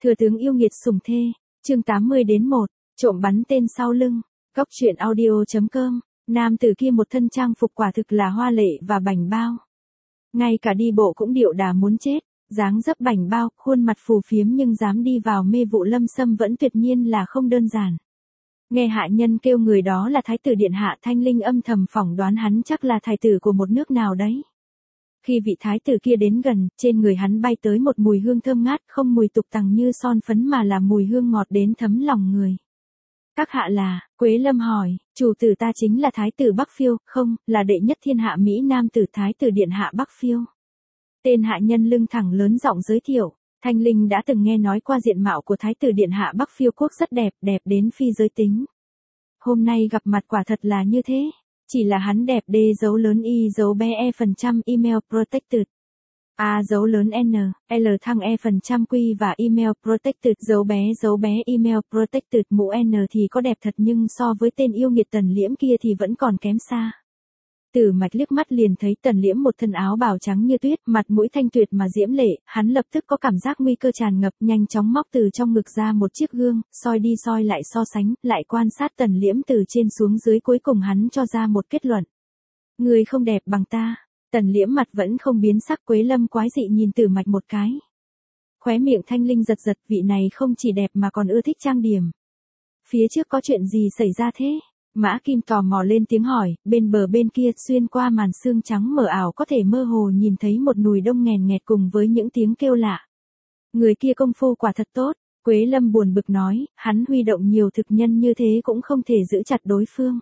Thừa tướng yêu nghiệt sủng thê, chương 80-1, trộm bắn tên sau lưng, Cóc truyện audio.com, nam tử kia một thân trang phục quả thực là hoa lệ và bảnh bao. Ngay cả đi bộ cũng điệu đà muốn chết, dáng dấp bảnh bao, khuôn mặt phù phiếm nhưng dám đi vào mê vụ lâm xâm vẫn tuyệt nhiên là không đơn giản. Nghe hạ nhân kêu người đó là thái tử điện hạ, Thanh Linh âm thầm phỏng đoán hắn chắc là thái tử của một nước nào đấy. Khi vị thái tử kia đến gần, trên người hắn bay tới một mùi hương thơm ngát, không mùi tục tằng như son phấn mà là mùi hương ngọt đến thấm lòng người. Các hạ là, Quế Lâm hỏi, chủ tử ta chính là thái tử Bắc Phiêu, không, là đệ nhất thiên hạ Mỹ Nam tử thái tử điện hạ Bắc Phiêu. Tên hạ nhân lưng thẳng lớn giọng giới thiệu, Thanh Linh đã từng nghe nói qua diện mạo của thái tử điện hạ Bắc Phiêu quốc rất đẹp, đẹp đến phi giới tính. Hôm nay gặp mặt quả thật là như thế. Chỉ là hắn đẹp D dấu lớn Y dấu bé E% email protected. A dấu lớn N, L thăng E% Q và email protected dấu bé email protected mũ N thì có đẹp thật nhưng so với tên yêu nghiệt Tần Liễm kia thì vẫn còn kém xa. Tử Mạch liếc mắt liền thấy Tần Liễm một thân áo bào trắng như tuyết, mặt mũi thanh tuyệt mà diễm lệ, hắn lập tức có cảm giác nguy cơ tràn ngập, nhanh chóng móc từ trong ngực ra một chiếc gương, soi đi soi lại so sánh, lại quan sát Tần Liễm từ trên xuống dưới, cuối cùng hắn cho ra một kết luận. Người không đẹp bằng ta. Tần Liễm mặt vẫn không biến sắc. Quế Lâm quái dị nhìn Tử Mạch một cái. Khóe miệng Thanh Linh giật giật, vị này không chỉ đẹp mà còn ưa thích trang điểm. Phía trước có chuyện gì xảy ra thế? Mã Kim tò mò lên tiếng hỏi, bên bờ bên kia xuyên qua màn sương trắng mờ ảo có thể mơ hồ nhìn thấy một nùi đông nghèn nghẹt cùng với những tiếng kêu lạ. Người kia công phu quả thật tốt, Quế Lâm buồn bực nói, hắn huy động nhiều thực nhân như thế cũng không thể giữ chặt đối phương.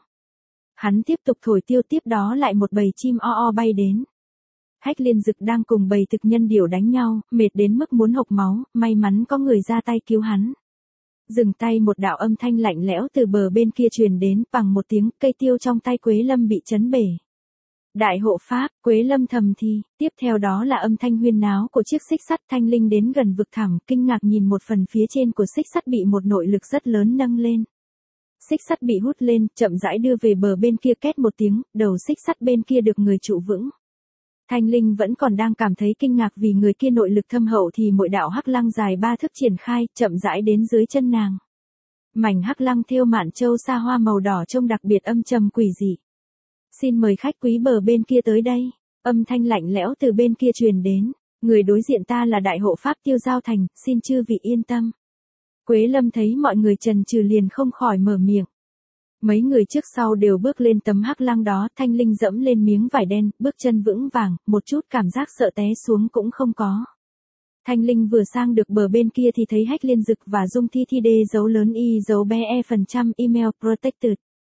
Hắn tiếp tục thổi tiêu, tiếp đó lại một bầy chim o bay đến. Hách Liên Dực đang cùng bầy thực nhân điểu đánh nhau, mệt đến mức muốn hộc máu, may mắn có người ra tay cứu hắn. Dừng tay, một đạo âm thanh lạnh lẽo từ bờ bên kia truyền đến, bằng một tiếng, cây tiêu trong tay Quế Lâm bị chấn bể. Đại hộ pháp, Quế Lâm thầm thì, tiếp theo đó là âm thanh huyên náo của chiếc xích sắt. Thanh Linh đến gần vực thẳm, kinh ngạc nhìn một phần phía trên của xích sắt bị một nội lực rất lớn nâng lên. Xích sắt bị hút lên, chậm rãi đưa về bờ bên kia, két một tiếng, đầu xích sắt bên kia được người trụ vững. Thanh Linh vẫn còn đang cảm thấy kinh ngạc vì người kia nội lực thâm hậu thì mỗi đạo hắc lăng dài 3 thước triển khai, chậm rãi đến dưới chân nàng. Mảnh hắc lăng thêu mạn châu sa hoa màu đỏ trông đặc biệt âm trầm quỷ dị. Xin mời khách quý bờ bên kia tới đây. Âm thanh lạnh lẽo từ bên kia truyền đến. Người đối diện ta là đại hộ pháp Tiêu Giao Thành, xin chư vị yên tâm. Quế Lâm thấy mọi người chần chừ liền không khỏi mở miệng. Mấy người trước sau đều bước lên tấm hắc lăng đó, Thanh Linh dẫm lên miếng vải đen, bước chân vững vàng, một chút cảm giác sợ té xuống cũng không có. Thanh Linh vừa sang được bờ bên kia thì thấy Hách Liên Dực và Dung Thi Thi D dấu lớn Y dấu bé E% email protected.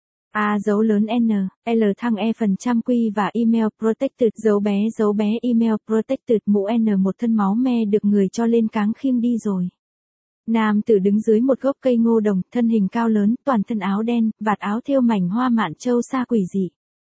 A dấu lớn N, L thăng E% Q và email protected dấu bé email protected mũ N, một thân máu me được người cho lên cáng khiêng đi rồi. Nam tử đứng dưới một gốc cây ngô đồng, thân hình cao lớn, toàn thân áo đen, vạt áo thêu mảnh hoa mạn châu sa quỷ dị.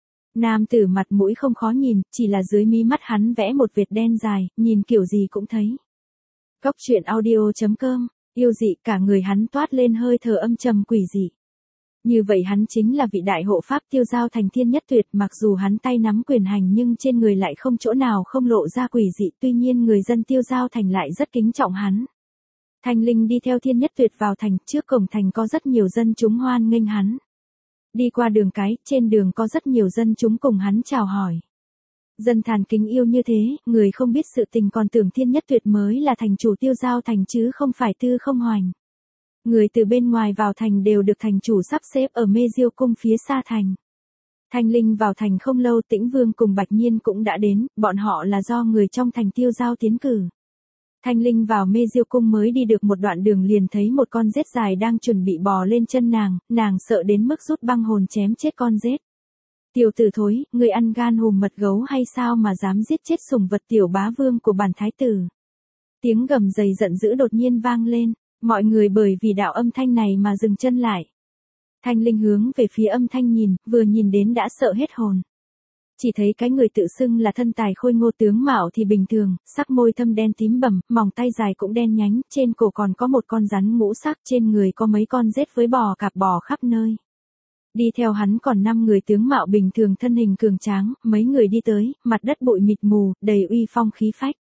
Nam tử mặt mũi không khó nhìn, chỉ là dưới mí mắt hắn vẽ một vệt đen dài, nhìn kiểu gì cũng thấy. Cóc truyện audio.com, yêu dị, cả người hắn toát lên hơi thở âm trầm quỷ dị. Như vậy hắn chính là vị đại hộ pháp Tiêu Giao Thành thiên nhất tuyệt, mặc dù hắn tay nắm quyền hành nhưng trên người lại không chỗ nào không lộ ra quỷ dị, tuy nhiên người dân Tiêu Giao Thành lại rất kính trọng hắn. Thanh Linh đi theo thiên nhất tuyệt vào thành, trước cổng thành có rất nhiều dân chúng hoan nghênh hắn. Đi qua đường cái, trên đường có rất nhiều dân chúng cùng hắn chào hỏi. Dân thàn kính yêu như thế, người không biết sự tình còn tưởng thiên nhất tuyệt mới là thành chủ Tiêu Giao Thành chứ không phải Tư Không Hoành. Người từ bên ngoài vào thành đều được thành chủ sắp xếp ở Mê Diêu cung phía xa thành. Thanh Linh vào thành không lâu, Tĩnh Vương cùng Bạch Nhiên cũng đã đến, bọn họ là do người trong thành Tiêu Giao tiến cử. Thanh Linh vào Mê Diêu cung mới đi được một đoạn đường liền thấy một con rết dài đang chuẩn bị bò lên chân nàng sợ đến mức rút băng hồn chém chết con rết. Tiểu tử thối, người ăn gan hùm mật gấu hay sao mà dám giết chết sủng vật tiểu bá vương của bản thái tử. Tiếng gầm dày giận dữ đột nhiên vang lên, mọi người bởi vì đạo âm thanh này mà dừng chân lại. Thanh Linh hướng về phía âm thanh nhìn, vừa nhìn đến đã sợ hết hồn. Chỉ thấy cái người tự xưng là thân tài khôi ngô tướng mạo thì bình thường, sắc môi thâm đen tím bầm, mỏng tay dài cũng đen nhánh, trên cổ còn có một con rắn ngũ sắc, trên người có mấy con rết với bò cạp bò khắp nơi. Đi theo hắn còn 5 người tướng mạo bình thường thân hình cường tráng, mấy người đi tới, mặt đất bụi mịt mù, đầy uy phong khí phách.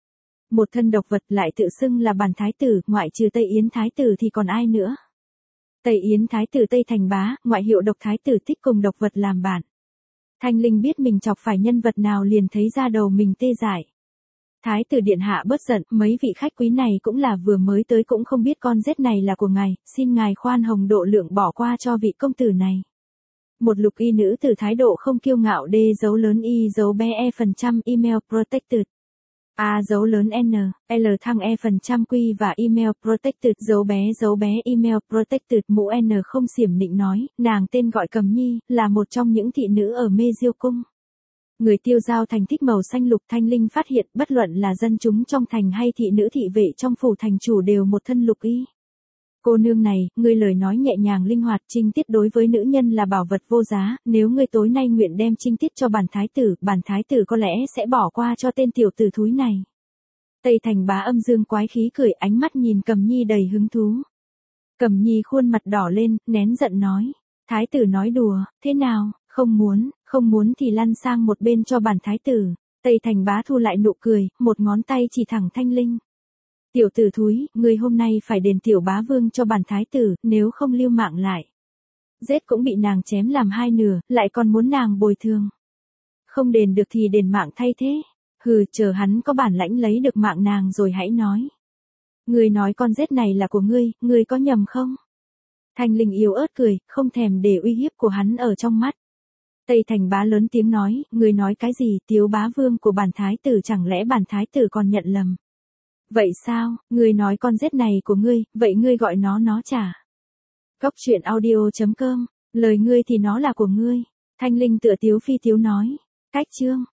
Một thân độc vật lại tự xưng là bản thái tử, ngoại trừ Tây Yến thái tử thì còn ai nữa. Tây Yến thái tử Tây Thành Bá, ngoại hiệu độc thái tử thích cùng độc vật làm bạn. Thanh Linh biết mình chọc phải nhân vật nào liền thấy ra đầu mình tê dại. Thái tử điện hạ bớt giận, mấy vị khách quý này cũng là vừa mới tới cũng không biết con rết này là của ngài, xin ngài khoan hồng độ lượng bỏ qua cho vị công tử này. Một lục y nữ tử thái độ không kiêu ngạo D dấu lớn Y dấu bé E% email protected. A dấu lớn N, L thăng E% Q và email protected dấu bé email protected mũ N không xiểm nịnh nói, nàng tên gọi Cầm Nhi, là một trong những thị nữ ở Mê Diêu Cung. Người Tiêu Giao thành thích màu xanh lục. Thanh Linh phát hiện bất luận là dân chúng trong thành hay thị nữ thị vệ trong phủ thành chủ đều một thân lục y. Cô nương này, ngươi lời nói nhẹ nhàng linh hoạt, trinh tiết đối với nữ nhân là bảo vật vô giá, nếu ngươi tối nay nguyện đem trinh tiết cho bản thái tử có lẽ sẽ bỏ qua cho tên tiểu tử thúi này. Tây Thành Bá âm dương quái khí cười, ánh mắt nhìn Cầm Nhi đầy hứng thú. Cầm Nhi khuôn mặt đỏ lên, nén giận nói, thái tử nói đùa, thế nào, không muốn thì lăn sang một bên cho bản thái tử. Tây Thành Bá thu lại nụ cười, một ngón tay chỉ thẳng Thanh Linh. Tiểu tử thúi, ngươi hôm nay phải đền tiểu bá vương cho bản thái tử, nếu không lưu mạng lại. Giết cũng bị nàng chém làm hai nửa, lại còn muốn nàng bồi thường. Không đền được thì đền mạng thay thế. Hừ, chờ hắn có bản lãnh lấy được mạng nàng rồi hãy nói. Ngươi nói con giết này là của ngươi có nhầm không? Thanh Linh yếu ớt cười, không thèm để uy hiếp của hắn ở trong mắt. Tây Thành Bá lớn tiếng nói, ngươi nói cái gì, tiểu bá vương của bản thái tử, chẳng lẽ bản thái tử còn nhận lầm? Vậy sao, ngươi nói con giết này của ngươi, vậy ngươi gọi nó trả. Cốc truyện audio.com, lời ngươi thì nó là của ngươi. Thanh Linh tựa tiếu phi tiếu nói. Cách chương.